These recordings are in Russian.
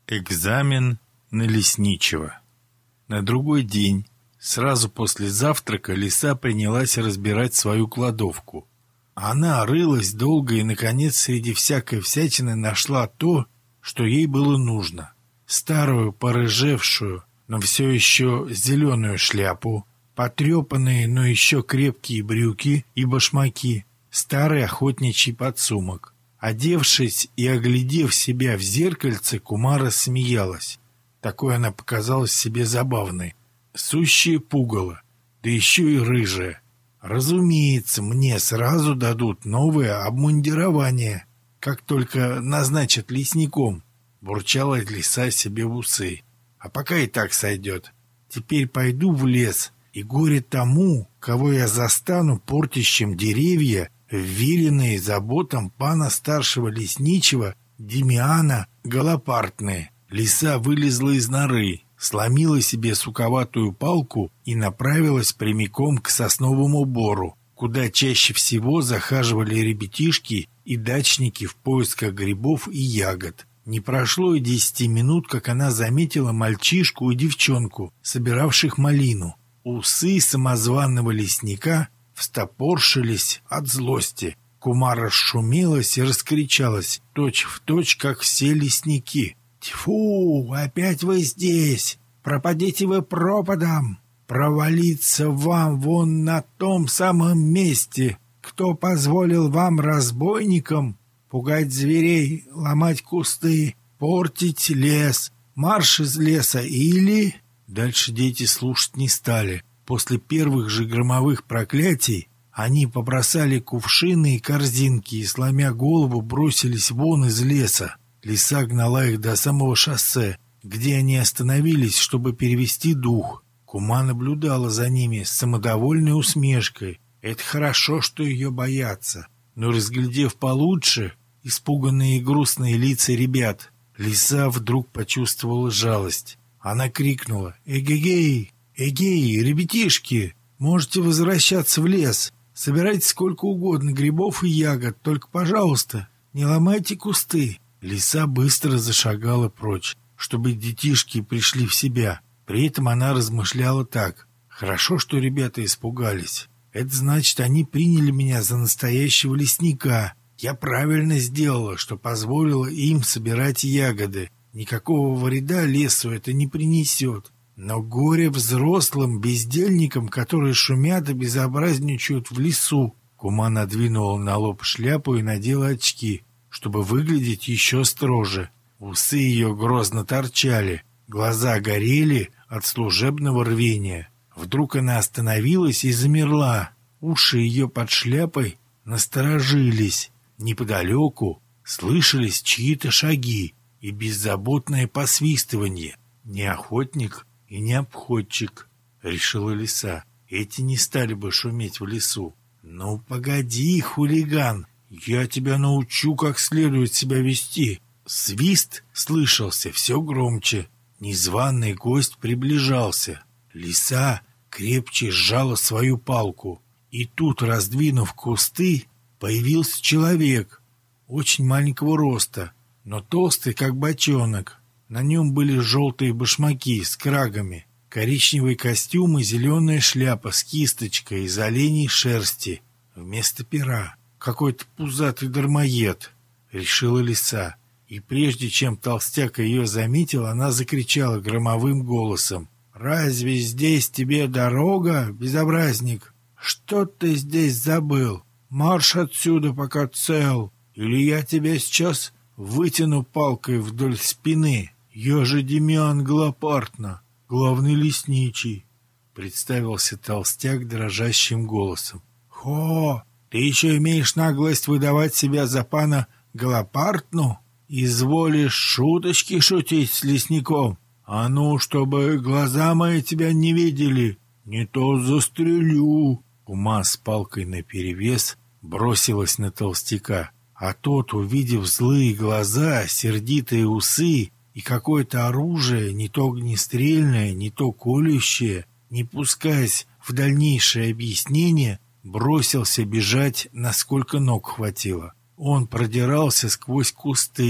Экзамен на лесничего. На другой день, сразу после завтрака, Лиса принялась разбирать свою кладовку. Она рылась долго и, наконец, среди всякой всячины нашла то, что ей было нужно. Старую, порыжевшую, но все еще зеленую шляпу, потрепанные, но еще крепкие брюки и башмаки, старый охотничий подсумок. Одевшись и оглядев себя в зеркальце, Кумара смеялась. Такой она показалась себе забавной. Сущее пугало, да еще и рыжая. Разумеется, мне сразу дадут новое обмундирование, как только назначат лесником, бурчала Лиса себе в усы. А пока и так сойдет. Теперь пойду в лес, и горе тому, кого я застану портящим деревья, вверенные заботам пана старшего лесничего Демиана Голопартны. Лиса вылезла из норы, сломила себе суковатую палку и направилась прямиком к сосновому бору, куда чаще всего захаживали ребятишки и дачники в поисках грибов и ягод. Не прошло и 10 минут, как она заметила мальчишку и девчонку, собиравших малину. Усы самозваного лесника встопоршились от злости. Кумара шумелась и раскричалась, точь-в-точь, как все лесники. «Тьфу, опять вы здесь! Пропадите вы пропадом! Провалиться вам вон на том самом месте! Кто позволил вам, разбойникам, пугать зверей, ломать кусты, портить лес? Марш из леса или...» Дальше дети слушать не стали. После первых же громовых проклятий они побросали кувшины и корзинки и, сломя голову, бросились вон из леса. Лиса гнала их до самого шоссе, где они остановились, чтобы перевести дух. Кума наблюдала за ними с самодовольной усмешкой. Это хорошо, что ее боятся. Но, разглядев получше испуганные и грустные лица ребят, Лиса вдруг почувствовала жалость. Она крикнула: «Эгегей! Эгей, ребятишки! Можете возвращаться в лес. Собирайте сколько угодно грибов и ягод, только, пожалуйста, не ломайте кусты». Лиса быстро зашагала прочь, чтобы детишки пришли в себя. При этом она размышляла так: «Хорошо, что ребята испугались. Это значит, они приняли меня за настоящего лесника. Я правильно сделала, что позволила им собирать ягоды. Никакого вреда лесу это не принесет. Но горе взрослым бездельникам, которые шумят и безобразничают в лесу». Кума надвинула на лоб шляпу и надела очки, чтобы выглядеть еще строже. Усы ее грозно торчали, глаза горели от служебного рвения. Вдруг она остановилась и замерла. Уши ее под шляпой насторожились. Неподалеку слышались чьи-то шаги и беззаботное посвистывание. «Не охотник и не обходчик», — решила Лиса. «Эти не стали бы шуметь в лесу». «Ну, погоди, хулиган, я тебя научу, как следует себя вести». Свист слышался все громче. Незваный гость приближался. Лиса крепче сжала свою палку. И тут, раздвинув кусты, появился человек очень маленького роста, но толстый, как бочонок. На нем были желтые башмаки с крагами, коричневый костюм и зеленая шляпа с кисточкой из оленей шерсти вместо пера. «Какой-то пузатый дармоед», — решила Лиса. И прежде чем толстяк ее заметил, она закричала громовым голосом: «Разве здесь тебе дорога, безобразник? Что ты здесь забыл? Марш отсюда, пока цел, или я тебя сейчас вытяну палкой вдоль спины. Я же Демиан Голопартна, главный лесничий», — представился толстяк дрожащим голосом. «Хо, ты еще имеешь наглость выдавать себя за пана Голопартну? Изволишь шуточки шутить с лесником? А ну, чтобы глаза мои тебя не видели, не то застрелю». Кума с палкой наперевес бросилась на толстяка, а тот, увидев злые глаза, сердитые усы и какое-то оружие, не то огнестрельное, не то колющее, не пускаясь в дальнейшее объяснение, бросился бежать, насколько ног хватило. Он продирался сквозь кусты,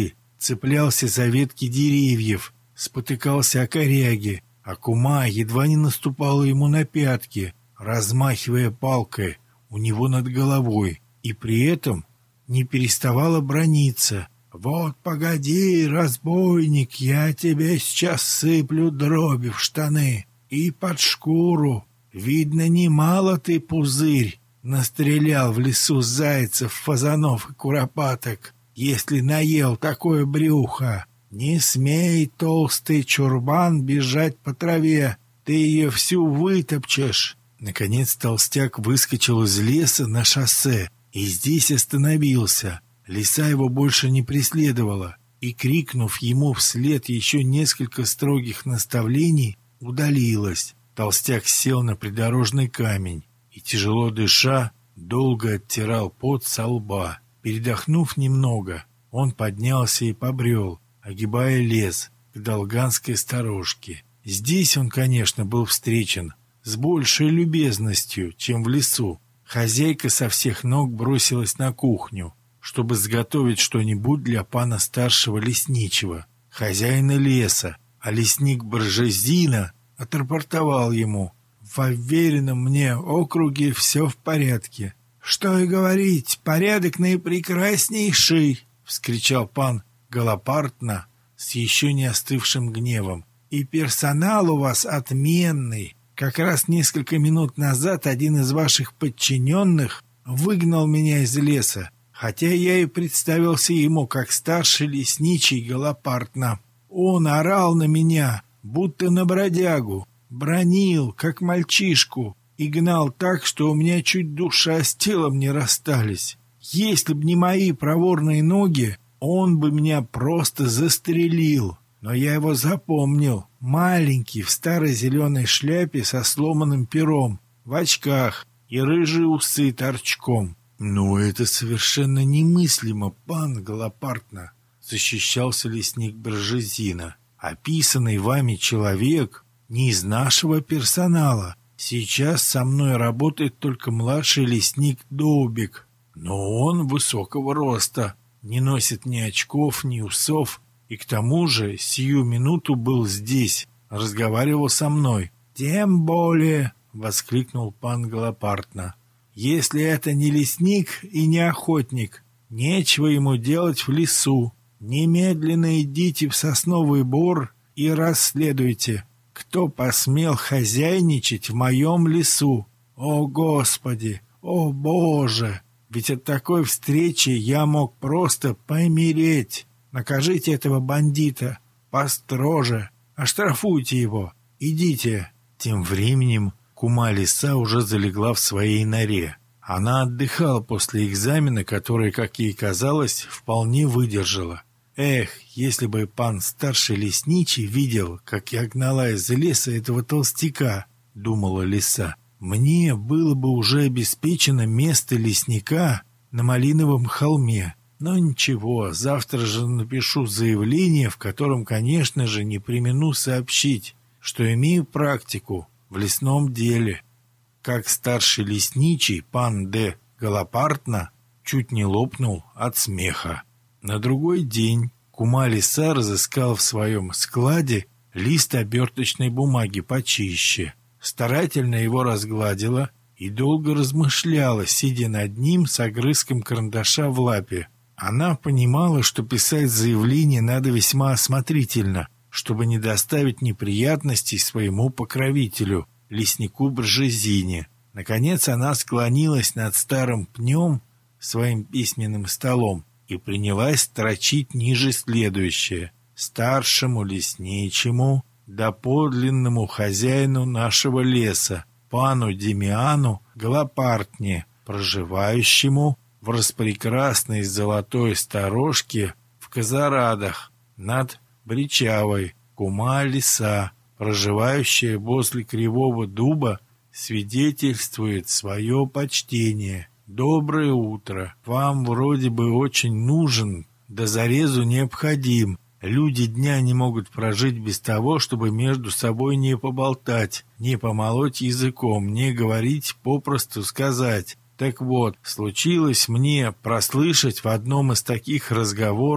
цеплялся за ветки деревьев, спотыкался о коряги, а кума едва не наступала ему на пятки, размахивая палкой у него над головой, и при этом не переставала браниться. «Вот погоди, разбойник, я тебе сейчас сыплю дроби в штаны и под шкуру. Видно, немало ты, пузырь, настрелял в лесу зайцев, фазанов и куропаток, если наел такое брюхо. Не смей, толстый чурбан, бежать по траве, ты ее всю вытопчешь». Наконец толстяк выскочил из леса на шоссе и здесь остановился. Лиса его больше не преследовала и, крикнув ему вслед еще несколько строгих наставлений, удалилась. Толстяк сел на придорожный камень и, тяжело дыша, долго оттирал пот со лба. Передохнув немного, он поднялся и побрел, огибая лес к долганской сторожке. Здесь он, конечно, был встречен с большей любезностью, чем в лесу. Хозяйка со всех ног бросилась на кухню, чтобы сготовить что-нибудь для пана старшего лесничего, хозяина леса, а лесник Бржезина отрапортовал ему: «В уверенном мне округе все в порядке». «Что и говорить, порядок наипрекраснейший!» — вскричал пан Голопартна с еще не остывшим гневом. «И персонал у вас отменный. Как раз несколько минут назад один из ваших подчиненных выгнал меня из леса, хотя я и представился ему как старший лесничий Голопартна. Он орал на меня, будто на бродягу, бранил, как мальчишку, и гнал так, что у меня чуть душа с телом не расстались. Если б не мои проворные ноги, он бы меня просто застрелил. Но я его запомнил. Маленький, в старой зеленой шляпе со сломанным пером, в очках и рыжие усы торчком». «Ну, это совершенно немыслимо, пан Голопартна», — защищался лесник Бржезина. «Описанный вами человек не из нашего персонала. Сейчас со мной работает только младший лесник Доубик, но он высокого роста, не носит ни очков, ни усов, и к тому же сию минуту был здесь, разговаривал со мной». «Тем более», — воскликнул пан Голопартна, «если это не лесник и не охотник, нечего ему делать в лесу. Немедленно идите в сосновый бор и расследуйте, кто посмел хозяйничать в моем лесу. О, Господи! О, Боже! Ведь от такой встречи я мог просто помереть. Накажите этого бандита построже, оштрафуйте его. Идите». Тем временем кума Лиса уже залегла в своей норе. Она отдыхала после экзамена, который, как ей казалось, вполне выдержала. «Эх, если бы пан старший лесничий видел, как я гнала из леса этого толстяка», — думала Лиса, — «мне было бы уже обеспечено место лесника на Малиновом холме. Но ничего, завтра же напишу заявление, в котором, конечно же, не премину сообщить, что имею практику в лесном деле». Как старший лесничий пан Д. Голопартна чуть не лопнул от смеха. На другой день кума Лиса разыскала в своем складе лист оберточной бумаги почище, старательно его разгладила и долго размышляла, сидя над ним с огрызком карандаша в лапе. Она понимала, что писать заявление надо весьма осмотрительно, чтобы не доставить неприятностей своему покровителю, леснику Бржезине. Наконец она склонилась над старым пнем, своим письменным столом, и принялась строчить ниже следующее: «Старшему лесничему, да подлинному хозяину нашего леса, пану Демиану Голопартне, проживающему в распрекрасной золотой сторожке в Казарадах над Бричавой, кума Лиса, проживающая возле Кривого Дуба, свидетельствует свое почтение. Доброе утро. Вам вроде бы очень нужен, да зарезу необходим. Люди дня не могут прожить без того, чтобы между собой не поболтать, не помолоть языком, не говорить, попросту сказать. Так вот, случилось мне прослышать в одном из таких разговоров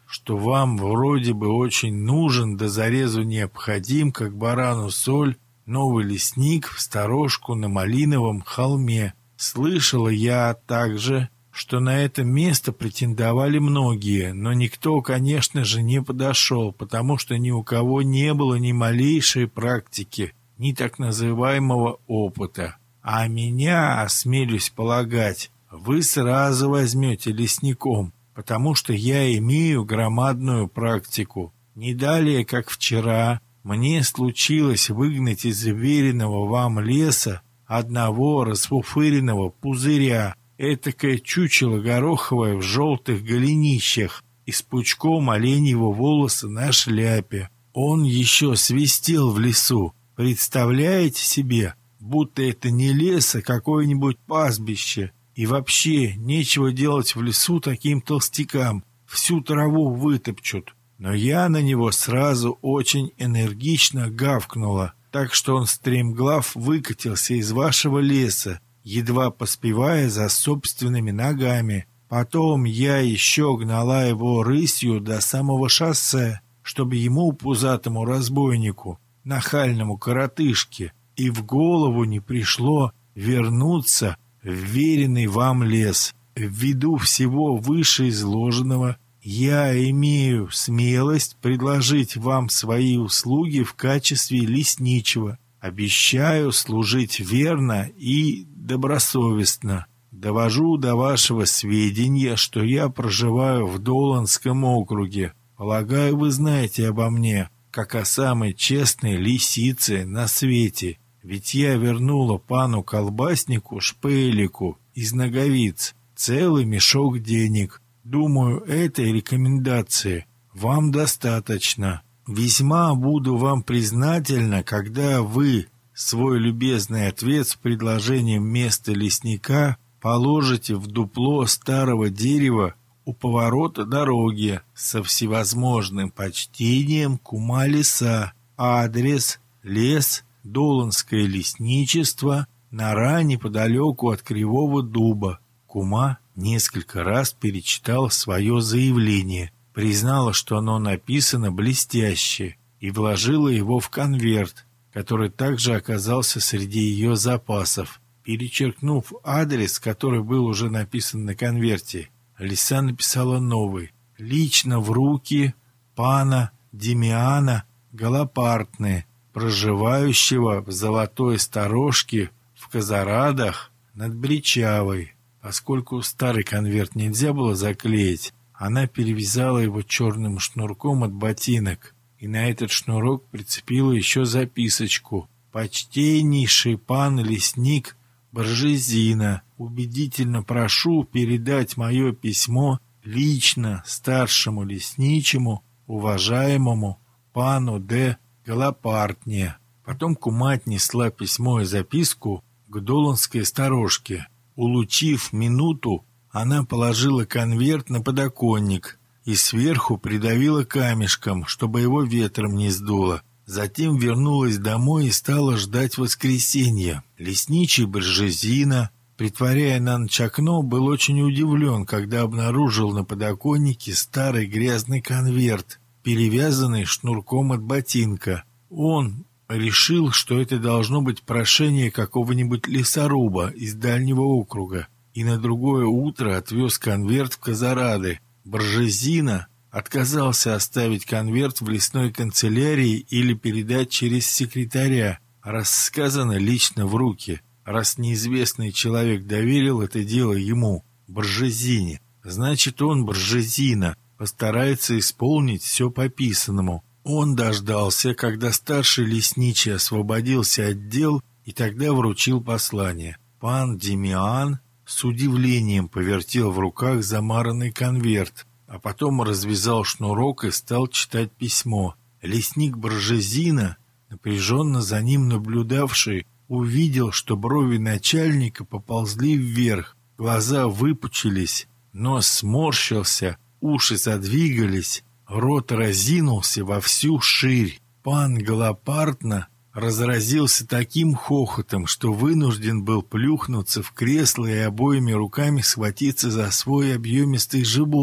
что вам вроде бы очень нужен, да зарезу необходим, как барану соль, новый лесник в сторожку на Малиновом холме. Слышала я также, что на это место претендовали многие, но никто, конечно же, не подошел, потому что ни у кого не было ни малейшей практики, ни так называемого опыта. А меня, осмелюсь полагать, вы сразу возьмете лесником, потому что я имею громадную практику. Не далее, как вчера, мне случилось выгнать из уверенного вам леса одного расфуфыренного пузыря, этакое чучело гороховое в желтых голенищах и с пучком оленьего волоса на шляпе. Он еще свистел в лесу. Представляете себе, будто это не лес, а какое-нибудь пастбище. И вообще, нечего делать в лесу таким толстякам, всю траву вытопчут. Но я на него сразу очень энергично гавкнула, так что он стремглав выкатился из вашего леса, едва поспевая за собственными ногами. Потом я еще гнала его рысью до самого шоссе, чтобы ему, пузатому разбойнику, нахальному коротышке, и в голову не пришло вернуться в веренный вам лес. Ввиду всего вышеизложенного, я имею смелость предложить вам свои услуги в качестве лесничего. Обещаю служить верно и добросовестно. Довожу до вашего сведения, что я проживаю в Доланском округе. Полагаю, вы знаете обо мне, как о самой честной лисице на свете. Ведь я вернула пану колбаснику Шпелику из Наговиц целый мешок денег. Думаю, этой рекомендации вам достаточно. Весьма буду вам признательна, когда вы свой любезный ответ с предложением места лесника положите в дупло старого дерева у поворота дороги со всевозможным почтением кума леса. Адрес: лес, Доланское лесничество, нора неподалеку от Кривого дуба. Кума несколько раз перечитала свое заявление, признала, что оно написано блестяще, и вложила его в конверт, который также оказался среди ее запасов. Перечеркнув адрес, который был уже написан на конверте, Лиса написала новый: «Лично в руки пана Демиана Голопартны, проживающего в Золотой Сторожке в Казарадах над Бричавой». Поскольку старый конверт нельзя было заклеить, она перевязала его черным шнурком от ботинок и на этот шнурок прицепила еще записочку: «Почтеннейший пан лесник Боржезина, убедительно прошу передать мое письмо лично старшему лесничему, уважаемому пану Д. Голопартне». Потом кума отнесла письмо и записку к Доланской сторожке. Улучив минуту, она положила конверт на подоконник и сверху придавила камешком, чтобы его ветром не сдуло. Затем вернулась домой и стала ждать воскресенья. Лесничий Боржезина, притворяя на ночь окно, был очень удивлен, когда обнаружил на подоконнике старый грязный конверт, перевязанный шнурком от ботинка. Он решил, что это должно быть прошение какого-нибудь лесоруба из дальнего округа, и на другое утро отвез конверт в Казарады. Боржезина отказался оставить конверт в лесной канцелярии или передать через секретаря, раз сказано лично в руки, раз неизвестный человек доверил это дело ему, Боржезине. Значит, он, Боржезина, постарается исполнить все по писанному. Он дождался, когда старший лесничий освободился от дел, и тогда вручил послание. Пан Демиан с удивлением повертел в руках замаранный конверт, а потом развязал шнурок и стал читать письмо. Лесник Боржезина, напряженно за ним наблюдавший, увидел, что брови начальника поползли вверх, глаза выпучились, нос сморщился, уши задвигались, рот разинулся во всю ширь. Пан Голопартна разразился таким хохотом, что вынужден был плюхнуться в кресло и обоими руками схватиться за свой объемистый живот.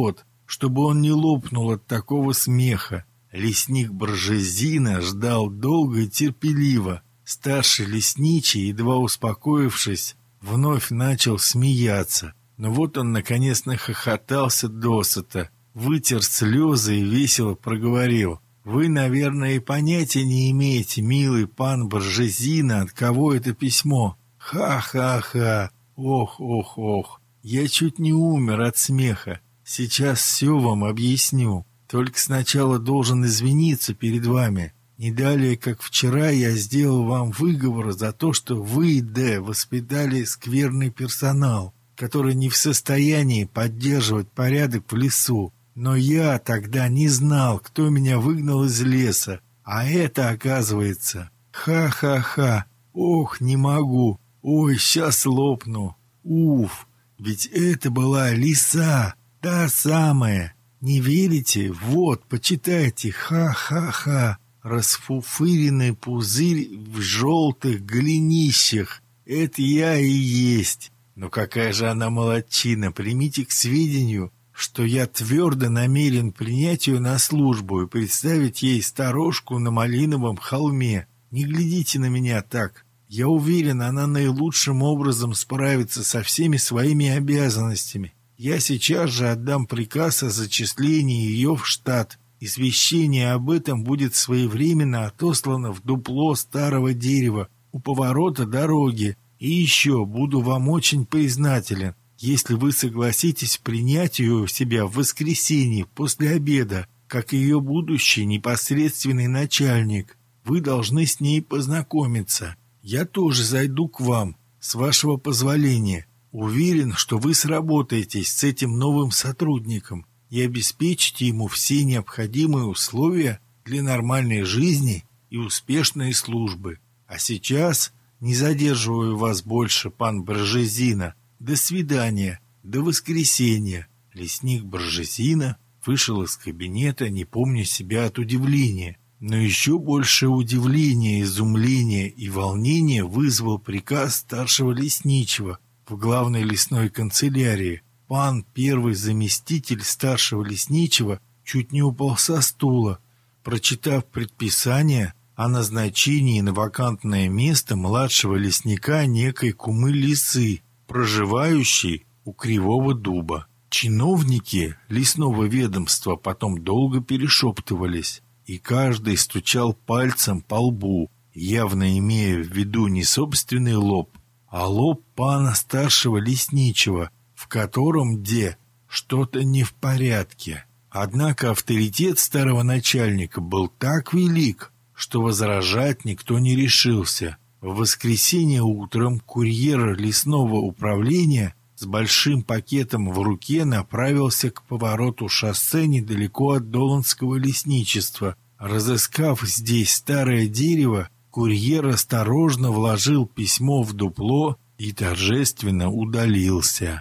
чтобы он не лопнул от такого смеха. Лесник Бржезина ждал долго и терпеливо. Старший лесничий, едва успокоившись, вновь начал смеяться. Но вот он, наконец, нахохотался досыта, вытер слезы и весело проговорил: «Вы, наверное, и понятия не имеете, милый пан Бржезина, от кого это письмо. Ха-ха-ха! Ох-ох-ох! Я чуть не умер от смеха. Сейчас все вам объясню. Только сначала должен извиниться перед вами. Не далее, как вчера, я сделал вам выговор за то, что вы, воспитали скверный персонал, который не в состоянии поддерживать порядок в лесу. Но я тогда не знал, кто меня выгнал из леса. А это, оказывается, ха-ха-ха! Ох, не могу! Ой, сейчас лопну! Уф! Ведь это была лиса, та самая! Не верите? Вот, почитайте! Ха-ха-ха! Расфуфыренный пузырь в желтых голенищах! Это я и есть! Но какая же она молодчина! Примите к сведению, что я твердо намерен принять ее на службу и представить ей сторожку на Малиновом холме. Не глядите на меня так. Я уверен, она наилучшим образом справится со всеми своими обязанностями. Я сейчас же отдам приказ о зачислении ее в штат. Извещение об этом будет своевременно отослано в дупло старого дерева у поворота дороги. И еще буду вам очень признателен, если вы согласитесь принять ее у себя в воскресенье после обеда, как ее будущий непосредственный начальник. Вы должны с ней познакомиться. Я тоже зайду к вам, с вашего позволения. Уверен, что вы сработаетесь с этим новым сотрудником и обеспечите ему все необходимые условия для нормальной жизни и успешной службы. А сейчас не задерживаю вас больше, пан Бржезина. До свидания, до воскресенья. Лесник Бржезина вышел из кабинета, не помня себя от удивления. Но еще больше удивления, изумления и волнения вызвал приказ старшего лесничего в главной лесной канцелярии. Пан первый заместитель старшего лесничего чуть не упал со стула, прочитав предписание о назначении на вакантное место младшего лесника некой кумы Лисы, проживающей у Кривого Дуба. Чиновники лесного ведомства потом долго перешептывались, и каждый стучал пальцем по лбу, явно имея в виду не собственный лоб, а лоб пана старшего лесничего, в котором что-то не в порядке. Однако авторитет старого начальника был так велик, что возражать никто не решился. В воскресенье утром курьер лесного управления с большим пакетом в руке направился к повороту шоссе недалеко от Доланского лесничества. Разыскав здесь старое дерево, курьер осторожно вложил письмо в дупло и торжественно удалился.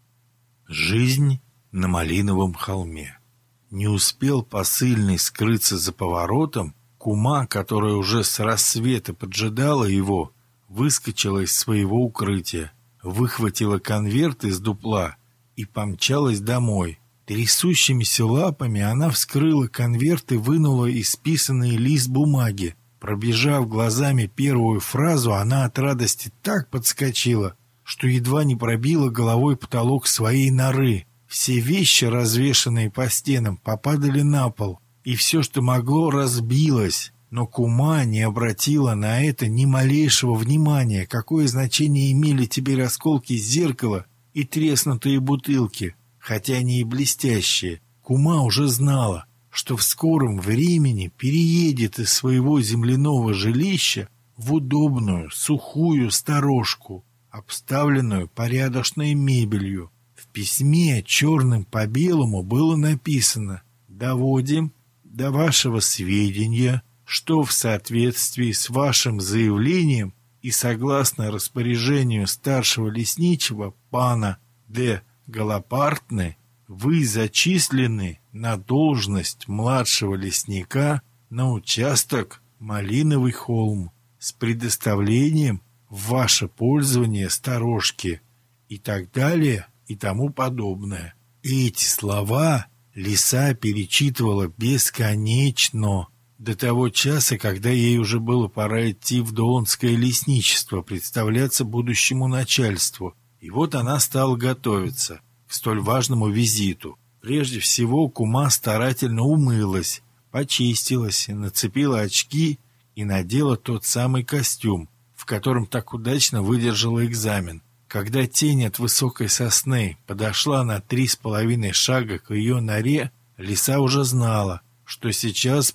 Жизнь на Малиновом холме. Не успел посыльный скрыться за поворотом, кума, которая уже с рассвета поджидала его, выскочила из своего укрытия, выхватила конверт из дупла и помчалась домой. Трясущимися лапами она вскрыла конверт и вынула исписанный лист бумаги. Пробежав глазами первую фразу, она от радости так подскочила, что едва не пробила головой потолок своей норы. Все вещи, развешанные по стенам, попадали на пол, и все, что могло, разбилось. Но кума не обратила на это ни малейшего внимания, какое значение имели теперь осколки зеркала и треснутые бутылки, хотя они и блестящие. Кума уже знала, что в скором времени переедет из своего земляного жилища в удобную, сухую сторожку, обставленную порядочной мебелью. В письме черным по белому было написано: «Доводим до вашего сведения, что в соответствии с вашим заявлением и согласно распоряжению старшего лесничего пана Д. Голопартны вы зачислены на должность младшего лесника на участок Малиновый холм с предоставлением в ваше пользование сторожки» и так далее и тому подобное. Эти слова Лиса перечитывала бесконечно, до того часа, когда ей уже было пора идти в Доланское лесничество, представляться будущему начальству. И вот она стала готовиться к столь важному визиту. Прежде всего кума старательно умылась, почистилась, нацепила очки и надела тот самый костюм, в котором так удачно выдержала экзамен. Когда тень от высокой сосны подошла на 3,5 шага к ее норе, лиса уже знала, что сейчас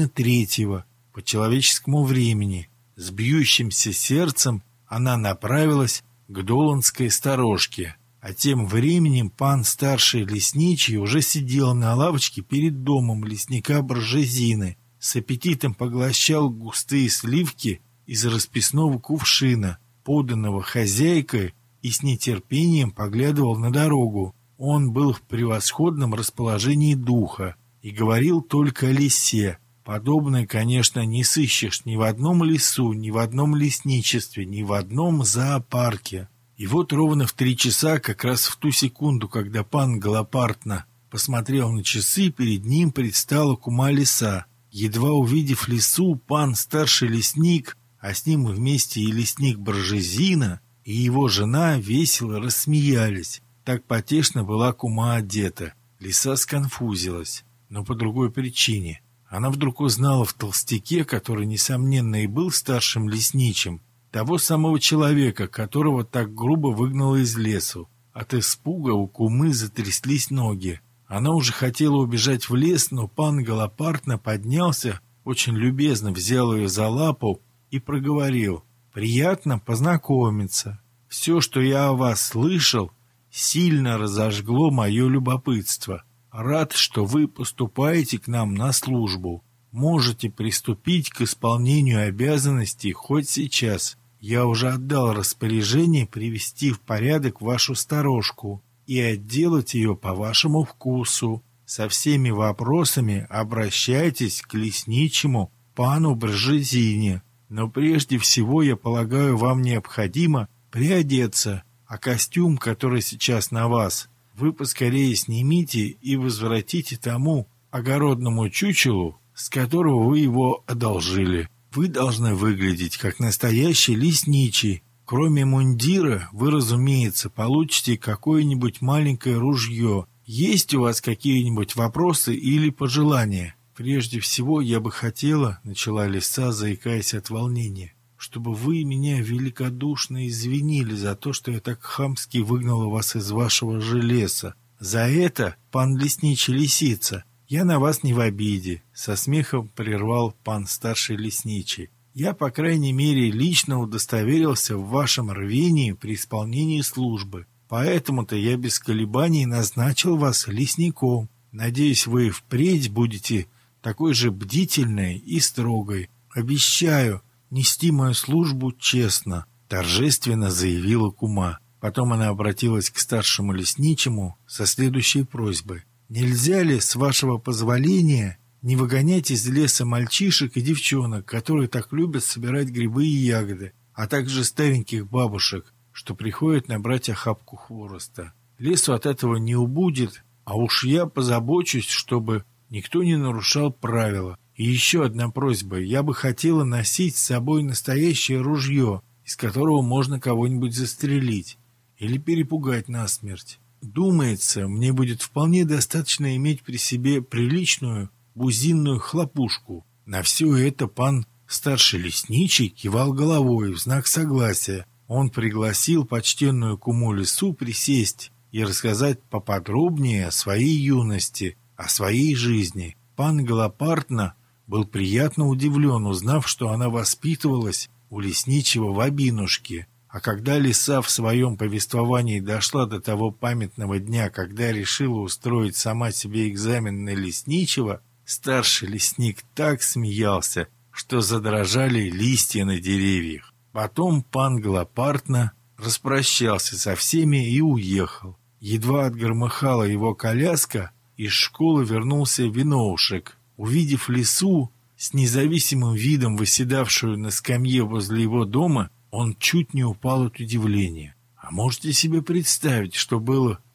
2:30 по человеческому времени. С бьющимся сердцем она направилась к Доланской сторожке. А тем временем пан старший лесничий уже сидел на лавочке перед домом лесника Боржезины, с аппетитом поглощал густые сливки из расписного кувшина, поданного хозяйкой, и с нетерпением поглядывал на дорогу. Он был в превосходном расположении духа и говорил только о лисе. Подобное, конечно, не сыщешь ни в одном лесу, ни в одном лесничестве, ни в одном зоопарке. И вот ровно в 3 часа, как раз в ту секунду, когда пан Голопартна посмотрел на часы, перед ним предстала кума лиса. Едва увидев лису, пан старший лесник, а с ним вместе и лесник Боржезина, и его жена весело рассмеялись. Так потешно была кума одета. Лиса сконфузилась, но по другой причине. Она вдруг узнала в толстяке, который, несомненно, и был старшим лесничим, того самого человека, которого так грубо выгнало из лесу. От испуга у кумы затряслись ноги. Она уже хотела убежать в лес, но пан Голопартна поднялся, очень любезно взял ее за лапу и проговорил: «Приятно познакомиться. Все, что я о вас слышал, сильно разожгло мое любопытство. Рад, что вы поступаете к нам на службу. Можете приступить к исполнению обязанностей хоть сейчас. Я уже отдал распоряжение привести в порядок вашу сторожку и отделать ее по вашему вкусу. Со всеми вопросами обращайтесь к лесничему пану Боржезине. Но прежде всего, я полагаю, вам необходимо приодеться, а костюм, который сейчас на вас, вы поскорее снимите и возвратите тому огородному чучелу, с которого вы его одолжили. Вы должны выглядеть как настоящий лесничий. Кроме мундира, вы, разумеется, получите какое-нибудь маленькое ружье. Есть у вас какие-нибудь вопросы или пожелания?» «Прежде всего, я бы хотела, — начала лиса, заикаясь от волнения, — чтобы вы меня великодушно извинили за то, что я так хамски выгнала вас из вашего же леса. За это, пан лесничий лисица, я на вас не в обиде», — со смехом прервал пан старший лесничий. «Я, по крайней мере, лично удостоверился в вашем рвении при исполнении службы. Поэтому-то я без колебаний назначил вас лесником. Надеюсь, вы впредь будете такой же бдительной и строгой. Обещаю нести мою службу честно», — торжественно заявила кума. Потом она обратилась к старшему лесничему со следующей просьбой: «Нельзя ли, с вашего позволения, не выгонять из леса мальчишек и девчонок, которые так любят собирать грибы и ягоды, а также стареньких бабушек, что приходят набрать охапку хвороста? Лесу от этого не убудет, а уж я позабочусь, чтобы никто не нарушал правила. И еще одна просьба. Я бы хотела носить с собой настоящее ружье, из которого можно кого-нибудь застрелить или перепугать насмерть. Думается, мне будет вполне достаточно иметь при себе приличную бузинную хлопушку». На все это пан старший лесничий кивал головой в знак согласия. Он пригласил почтенную куму лису присесть и рассказать поподробнее о своей юности, о своей жизни. Пан Голопартна был приятно удивлен, узнав, что она воспитывалась у лесничего в Обинушке. А когда лиса в своем повествовании дошла до того памятного дня, когда решила устроить сама себе экзамен на лесничего, старший лесник так смеялся, что задрожали листья на деревьях. Потом пан Голопартна распрощался со всеми и уехал. Едва отгромыхала его коляска, из школы вернулся виноушек. Увидев лису, с независимым видом восседавшую на скамье возле его дома, он чуть не упал от удивления. А можете себе представить, что было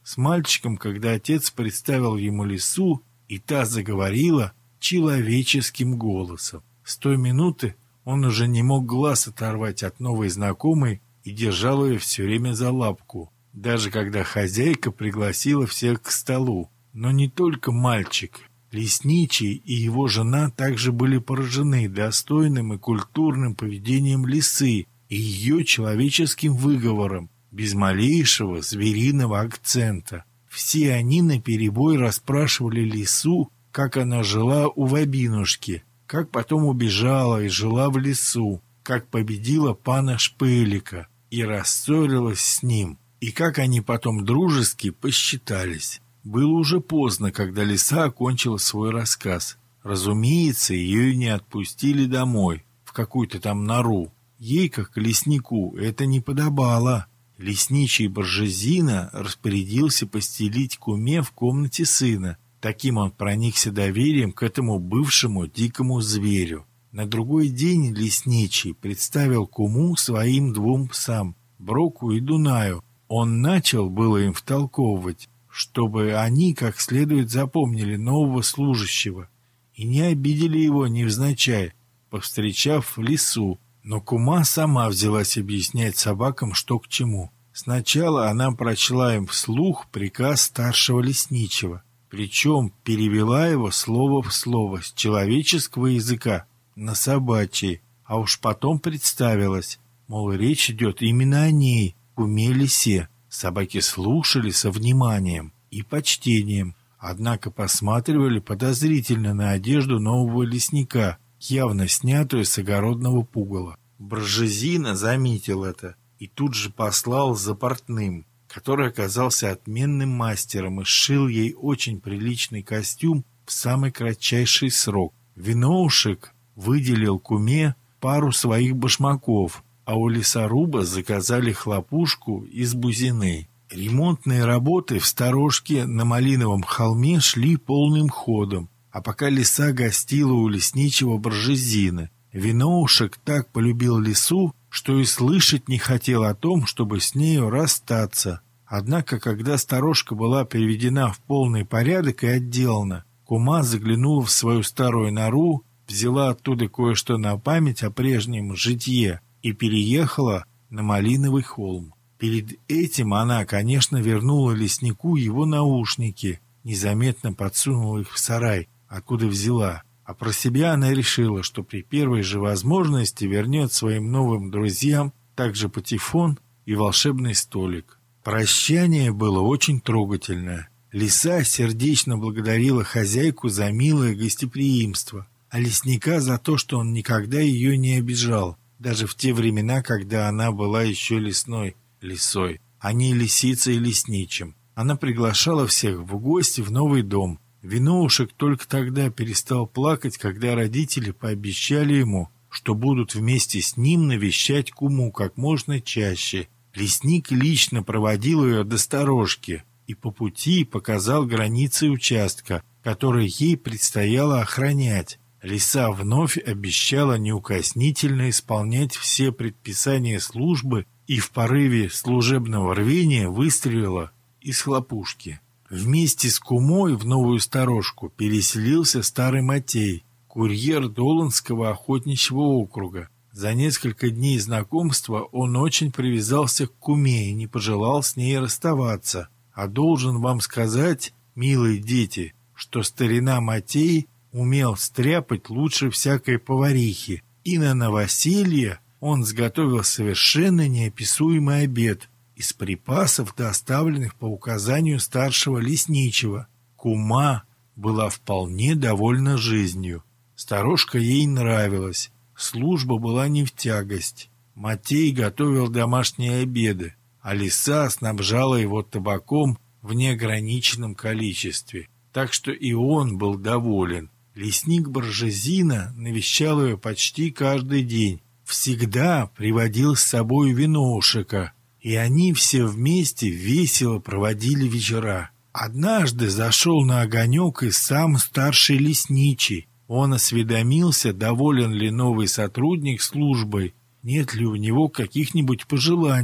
с мальчиком, когда отец представил ему лису, и та заговорила человеческим голосом. С той минуты он уже не мог глаз оторвать от новой знакомой и держал ее все время за лапку, даже когда хозяйка пригласила всех к столу. Но не только мальчик. Лесничий и его жена также были поражены достойным и культурным поведением лисы и ее человеческим выговором, без малейшего звериного акцента. Все они наперебой расспрашивали лису, как она жила у Вабинушки, как потом убежала и жила в лесу, как победила пана Шпелика и рассорилась с ним, и как они потом дружески посчитались. Было уже поздно, когда лиса окончила свой рассказ. Разумеется, ее не отпустили домой, в какую-то там нору. Ей, как леснику, это не подобало. Лесничий Баржезина распорядился постелить куме в комнате сына. Таким он проникся доверием к этому бывшему дикому зверю. На другой день лесничий представил куму своим двум псам, Броку и Дунаю. Он начал было им втолковывать, чтобы они как следует запомнили нового служащего и не обидели его невзначай, повстречав в лесу. Но кума сама взялась объяснять собакам, что к чему. Сначала она прочла им вслух приказ старшего лесничего, причем перевела его слово в слово с человеческого языка на собачий, а уж потом представилась, мол, речь идет именно о ней, куме лисе. Собаки слушали со вниманием и почтением, однако посматривали подозрительно на одежду нового лесника, явно снятую с огородного пугала. Баржезина заметил это и тут же послал за портным, который оказался отменным мастером и сшил ей очень приличный костюм в самый кратчайший срок. Виноушек выделил куме пару своих башмаков, а у лесоруба заказали хлопушку из бузины. Ремонтные работы в сторожке на Малиновом холме шли полным ходом, а пока лиса гостила у лесничего Баржезина, Виноушек так полюбил лису, что и слышать не хотел о том, чтобы с нею расстаться. Однако, когда сторожка была приведена в полный порядок и отделана, кума заглянула в свою старую нору, взяла оттуда кое-что на память о прежнем житье и переехала на Малиновый холм. Перед этим она, конечно, вернула леснику его наушники, незаметно подсунула их в сарай, откуда взяла. А про себя она решила, что при первой же возможности вернет своим новым друзьям также патефон и волшебный столик. Прощание было очень трогательное. Лиса сердечно благодарила хозяйку за милое гостеприимство, а лесника за то, что он никогда ее не обижал, даже в те времена, когда она была еще лесной лисой, а не лисицей лесничим. Она приглашала всех в гости в новый дом. Виноушек только тогда перестал плакать, когда родители пообещали ему, что будут вместе с ним навещать куму как можно чаще. Лесник лично проводил ее до сторожки и по пути показал границы участка, который ей предстояло охранять. Лиса вновь обещала неукоснительно исполнять все предписания службы и в порыве служебного рвения выстрелила из хлопушки. Вместе с кумой в новую сторожку переселился старый Матей, курьер Доланского охотничьего округа. За несколько дней знакомства он очень привязался к куме и не пожелал с ней расставаться. А должен вам сказать, милые дети, что старина Матей умел стряпать лучше всякой поварихи, и на новоселье он сготовил совершенно неописуемый обед из припасов, доставленных по указанию старшего лесничего. Кума была вполне довольна жизнью. Сторожка ей нравилась, служба была не в тягость. Матей готовил домашние обеды, а лиса снабжала его табаком в неограниченном количестве, так что и он был доволен. Лесник Баржезина навещал ее почти каждый день, всегда приводил с собой Виноушека, и они все вместе весело проводили вечера. Однажды зашел на огонек и сам старший лесничий. Он осведомился, доволен ли новый сотрудник службой, нет ли у него каких-нибудь пожеланий.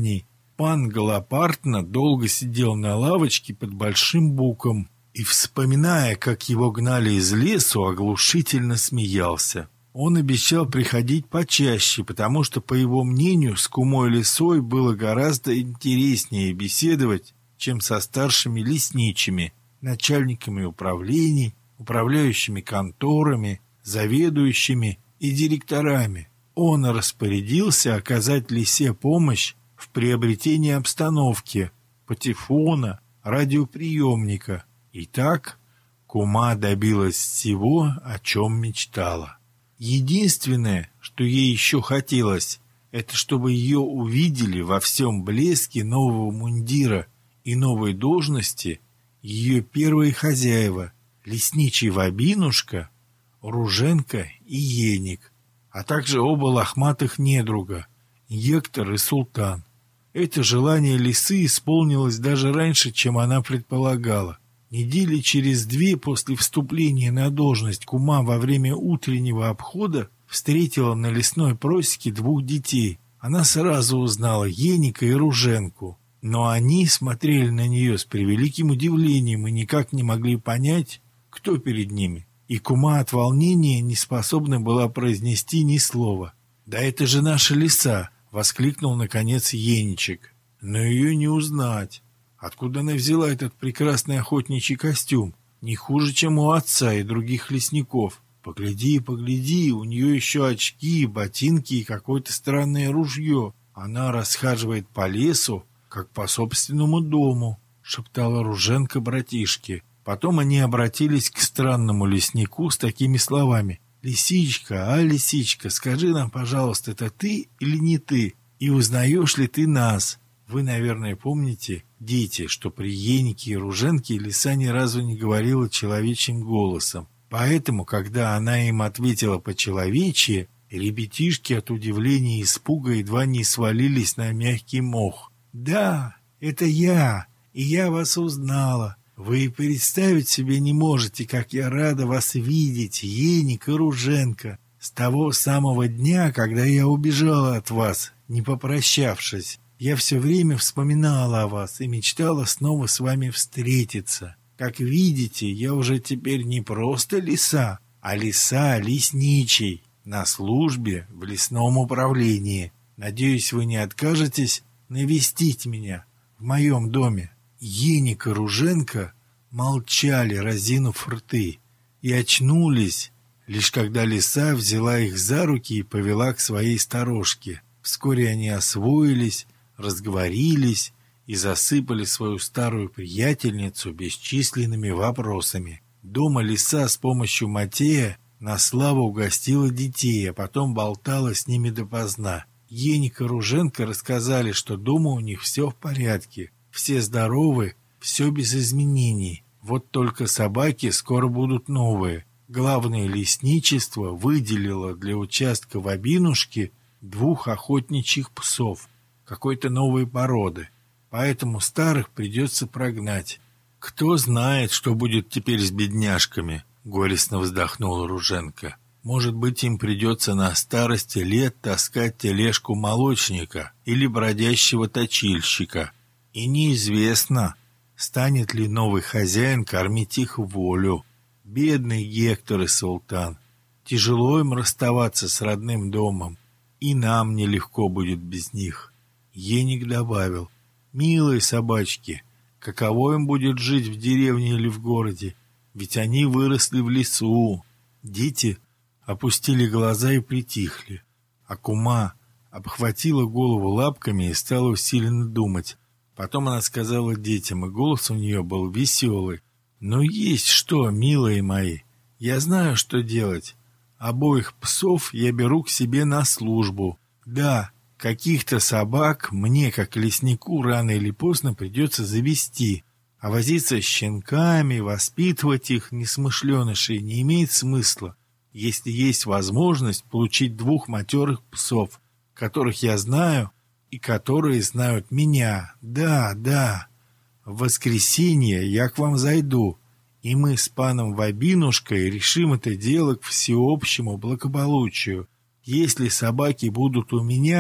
Пан Голопартна долго сидел на лавочке под большим буком и, вспоминая, как его гнали из лесу, оглушительно смеялся. Он обещал приходить почаще, потому что, по его мнению, с кумой лисой было гораздо интереснее беседовать, чем со старшими лесничими, начальниками управлений, управляющими конторами, заведующими и директорами. Он распорядился оказать лисе помощь в приобретении обстановки, патефона, радиоприемника. И так кума добилась всего, о чем мечтала. Единственное, что ей еще хотелось, это чтобы ее увидели во всем блеске нового мундира и новой должности ее первые хозяева, лесничий Вабинушка, Руженка и Еник, а также оба лохматых недруга, Гектор и Султан. Это желание лисы исполнилось даже раньше, чем она предполагала. Недели через 2 после вступления на должность кума во время утреннего обхода встретила на лесной просеке 2 детей. Она сразу узнала Еника и Руженку, но они смотрели на нее с превеликим удивлением и никак не могли понять, кто перед ними. И кума от волнения не способна была произнести ни слова. «Да это же наша лиса!» — воскликнул наконец Еничек. «Но ее не узнать. Откуда она взяла этот прекрасный охотничий костюм? Не хуже, чем у отца и других лесников. Погляди, погляди, у нее еще очки, ботинки и какое-то странное ружье. Она расхаживает по лесу, как по собственному дому», — шептала Руженка братишке. Потом они обратились к странному леснику с такими словами: «Лисичка, лисичка, скажи нам, пожалуйста, это ты или не ты? И узнаешь ли ты нас?» Вы, наверное, помните, дети, что при Енике и Руженке лиса ни разу не говорила человечьим голосом. Поэтому, когда она им ответила по-человечьи, ребятишки от удивления и испуга едва не свалились на мягкий мох. «Да, это я, и я вас узнала. Вы и представить себе не можете, как я рада вас видеть, Еник и Руженка, с того самого дня, когда я убежала от вас, не попрощавшись. Я все время вспоминала о вас и мечтала снова с вами встретиться. Как видите, я уже теперь не просто лиса, а лиса лесничий на службе в лесном управлении. Надеюсь, вы не откажетесь навестить меня в моем доме». Еник и Руженка молчали, разинув рты, и очнулись, лишь когда лиса взяла их за руки и повела к своей сторожке. Вскоре они освоились, разговорились и засыпали свою старую приятельницу бесчисленными вопросами. Дома лиса с помощью Матея на славу угостила детей, а потом болтала с ними допоздна. Еник и Руженка рассказали, что дома у них все в порядке, все здоровы, все без изменений. Вот только собаки скоро будут новые. Главное лесничество выделило для участка Вабинушки 2 охотничьих псов какой-то новой породы, поэтому старых придется прогнать. «Кто знает, что будет теперь с бедняжками?» — горестно вздохнула Руженка. «Может быть, им придется на старости лет таскать тележку молочника или бродящего точильщика. И неизвестно, станет ли новый хозяин кормить их в волю. Бедный Гектор и Султан. Тяжело им расставаться с родным домом, и нам нелегко будет без них». Еник добавил: «Милые собачки, каково им будет жить в деревне или в городе? Ведь они выросли в лесу». Дети опустили глаза и притихли, а кума обхватила голову лапками и стала усиленно думать. Потом она сказала детям, и голос у нее был веселый: «Ну есть что, милые мои, я знаю, что делать. Обоих псов я беру к себе на службу. Да, каких-то собак мне, как леснику, рано или поздно придется завести, а возиться с щенками, воспитывать их, несмышленышей, не имеет смысла, если есть возможность получить 2 матерых псов, которых я знаю и которые знают меня. Да, да, в воскресенье я к вам зайду, и мы с паном Вабинушкой решим это дело к всеобщему благополучию. Если собаки будут у меня,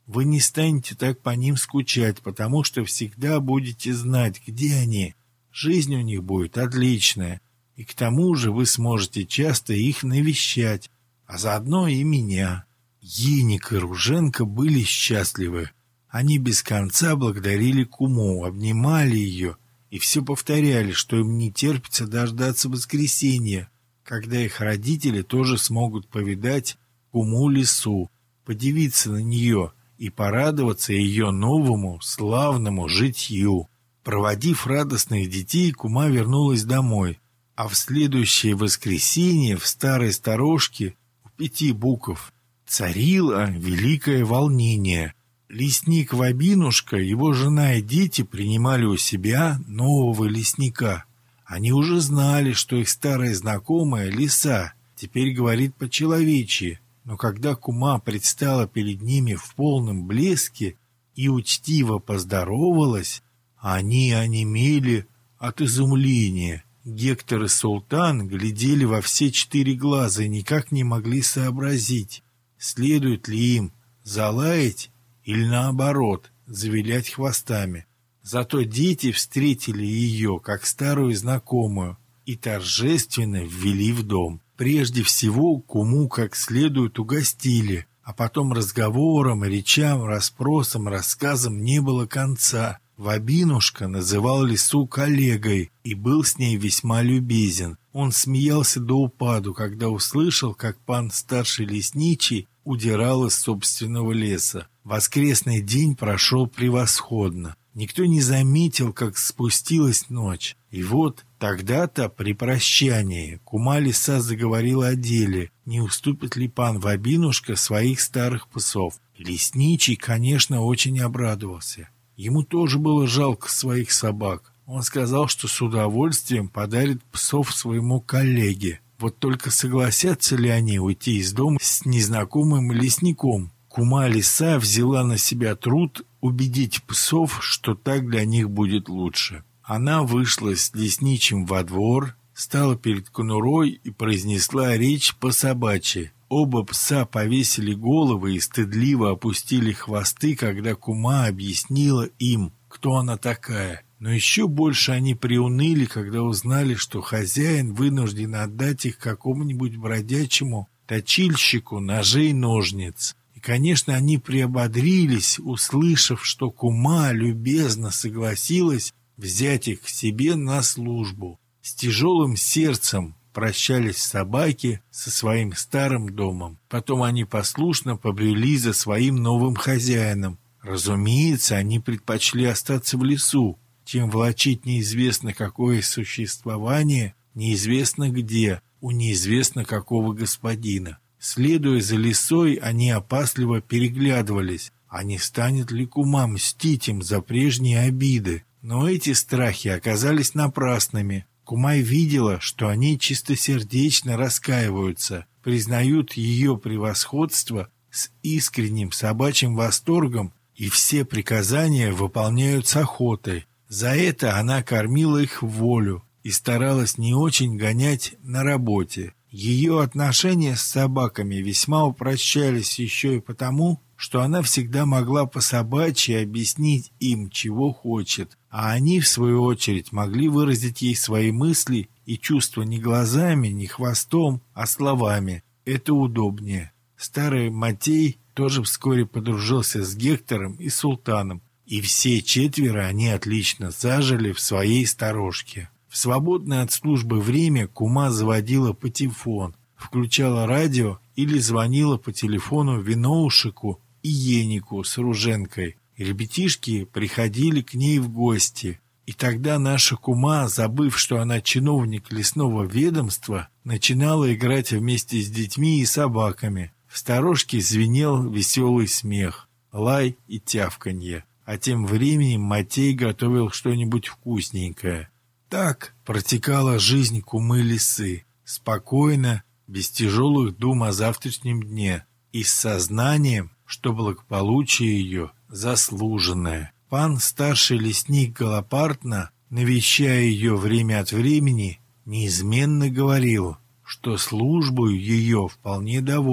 Вы не станете так по ним скучать, потому что всегда будете знать, где они. Жизнь у них будет отличная, и к тому же вы сможете часто их навещать, а заодно и меня». Еник и Руженко были счастливы. Они без конца благодарили куму, обнимали ее и все повторяли, что им не терпится дождаться воскресенья, когда их родители тоже смогут повидать куму-лису, подивиться на нее и порадоваться ее новому славному житью. Проводив радостных детей, кума вернулась домой, а в следующее воскресенье в старой сторожке у 5 букв царило великое волнение. Лесник Вабинушка, его жена и дети принимали у себя нового лесника. Они уже знали, что их старая знакомая лиса теперь говорит по-человечьи, но когда кума предстала перед ними в полном блеске и учтиво поздоровалась, они онемели от изумления. Гектор и Султан глядели во все 4 глаза и никак не могли сообразить, следует ли им залаять или, наоборот, завилять хвостами. Зато дети встретили ее, как старую знакомую, и торжественно ввели в дом. Прежде всего куму как следует угостили, а потом разговорам, речам, расспросам, рассказам не было конца. Вабинушка называл лису коллегой и был с ней весьма любезен. Он смеялся до упаду, когда услышал, как пан старший лесничий удирал из собственного леса. Воскресный день прошел превосходно. Никто не заметил, как спустилась ночь. И вот тогда-то при прощании кума-лиса заговорила о деле, не уступит ли пан Вабинушка своих старых псов. Лесничий, конечно, очень обрадовался. Ему тоже было жалко своих собак. Он сказал, что с удовольствием подарит псов своему коллеге. Вот только согласятся ли они уйти из дома с незнакомым лесником? Кума-лиса взяла на себя труд убедить псов, что так для них будет лучше. Она вышла с лесничим во двор, стала перед конурой и произнесла речь по-собачьи. Оба пса повесили головы и стыдливо опустили хвосты, когда кума объяснила им, кто она такая. Но еще больше они приуныли, когда узнали, что хозяин вынужден отдать их какому-нибудь бродячему точильщику ножей-ножниц. И, конечно, они приободрились, услышав, что кума любезно согласилась взять их к себе на службу. С тяжелым сердцем прощались собаки со своим старым домом. Потом они послушно побрели за своим новым хозяином. Разумеется, они предпочли остаться в лесу, чем влачить неизвестно какое существование, неизвестно где, у неизвестно какого господина. Следуя за лисой, они опасливо переглядывались, а не станет ли кума мстить им за прежние обиды. Но эти страхи оказались напрасными. Кумай видела, что они чистосердечно раскаиваются, признают ее превосходство с искренним собачьим восторгом и все приказания выполняют с охотой. За это она кормила их в волю и старалась не очень гонять на работе. Ее отношения с собаками весьма упрощались еще и потому, что она всегда могла по-собачьи объяснить им, чего хочет, а они, в свою очередь, могли выразить ей свои мысли и чувства не глазами, не хвостом, а словами. Это удобнее. Старый Матей тоже вскоре подружился с Гектором и Султаном, и все 4 они отлично зажили в своей сторожке. В свободное от службы время кума заводила патефон, включала радио или звонила по телефону Виноушику и Енику с Руженкой. И ребятишки приходили к ней в гости. И тогда наша кума, забыв, что она чиновник лесного ведомства, начинала играть вместе с детьми и собаками. В сторожке звенел веселый смех, лай и тявканье. А тем временем Матей готовил что-нибудь вкусненькое. Так протекала жизнь кумы-лисы, спокойно, без тяжелых дум о завтрашнем дне и с сознанием, что благополучие ее заслуженное. Пан старший лесник Голопартна, навещая ее время от времени, неизменно говорил, что службою ее вполне доволен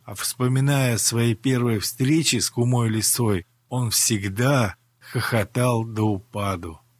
А вспоминая свои первые встречи с кумой лисой, он всегда хохотал до упаду.